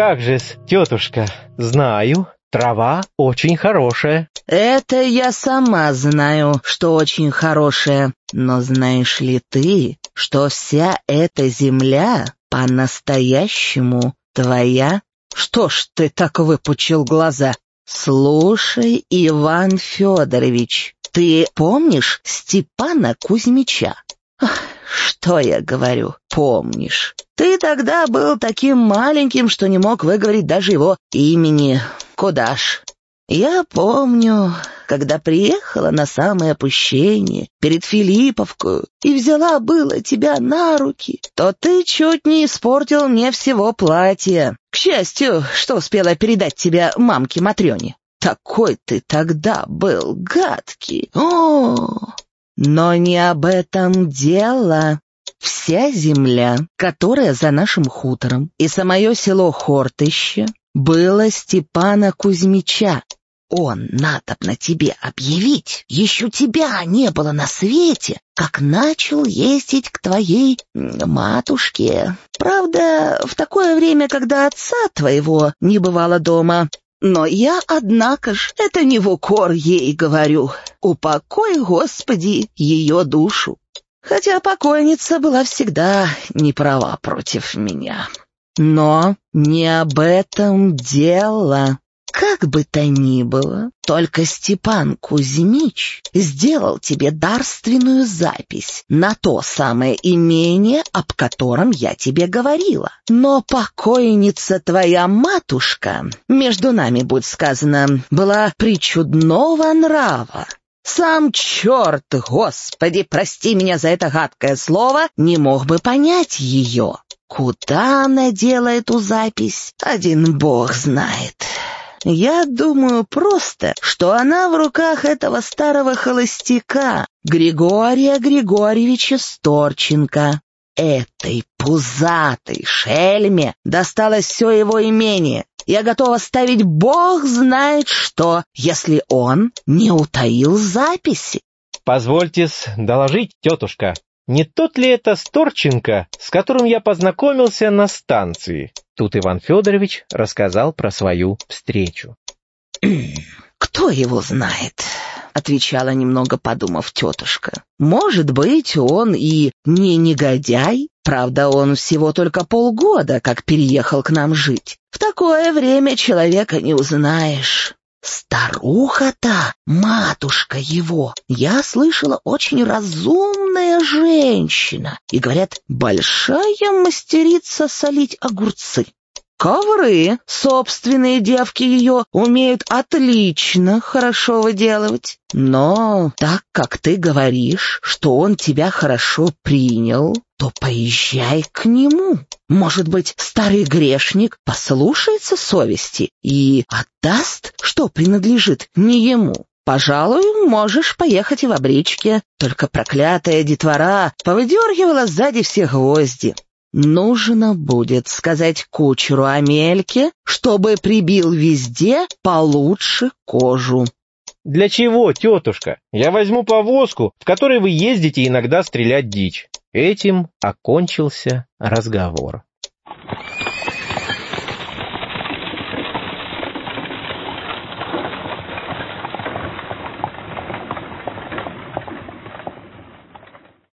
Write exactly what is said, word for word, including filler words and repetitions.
как же-с, тетушка, знаю, трава очень хорошая. Это я сама знаю, что очень хорошая. Но знаешь ли ты, что вся эта земля по-настоящему твоя? Что ж ты так выпучил глаза? Слушай, Иван Федорович, ты помнишь Степана Кузьмича? Ах, что я говорю, помнишь? Ты тогда был таким маленьким, что не мог выговорить даже его имени. Куда ж? Я помню, когда приехала на самое опущение перед Филипповкою и взяла было тебя на руки, то ты чуть не испортил мне всего платья. К счастью, что успела передать тебя мамке Матрёне. Такой ты тогда был гадкий. О, но не об этом дело. Вся земля, которая за нашим хутором, и самое село Хортище, было Степана Кузьмича. Он надобно тебе объявить, еще тебя не было на свете, как начал ездить к твоей матушке. Правда, в такое время, когда отца твоего не бывало дома. Но я, однако ж, это не в укор ей говорю. Упокой, Господи, ее душу. Хотя покойница была всегда не права против меня. Но не об этом дело. Как бы то ни было, только Степан Кузьмич сделал тебе дарственную запись на то самое имение, об котором я тебе говорила. Но покойница твоя матушка, между нами будь сказано, была причудного нрава. Сам черт, Господи, прости меня за это гадкое слово, не мог бы понять ее. Куда она делает эту запись, один бог знает. Я думаю просто, что она в руках этого старого холостяка, Григория Григорьевича Сторченко. Этой пузатой шельме досталось все его имение. Я готова ставить бог знает что, если он не утаил записи. Позвольте-с доложить, тетушка, не тот ли это Сторченко, с которым я познакомился на станции? Тут Иван Федорович рассказал про свою встречу. «Кто его знает?» — отвечала, немного подумав, тетушка. «Может быть, он и не негодяй. Правда, он всего только полгода, как переехал к нам жить. В такое время человека не узнаешь». Старуха-то, матушка его, я слышала, очень разумная женщина. И, говорят, большая мастерица солить огурцы. Ковры, собственные девки ее, умеют отлично хорошо выделывать. Но так как ты говоришь, что он тебя хорошо принял, то поезжай к нему. Может быть, старый грешник послушается совести и отдаст, что принадлежит не ему. Пожалуй, можешь поехать и в обречке. Только проклятая детвора повыдергивала сзади все гвозди. Нужно будет сказать кучеру Амельке, чтобы прибил везде получше кожу. Для чего, тетушка? Я возьму повозку, в которой вы ездите иногда стрелять дичь. Этим окончился разговор.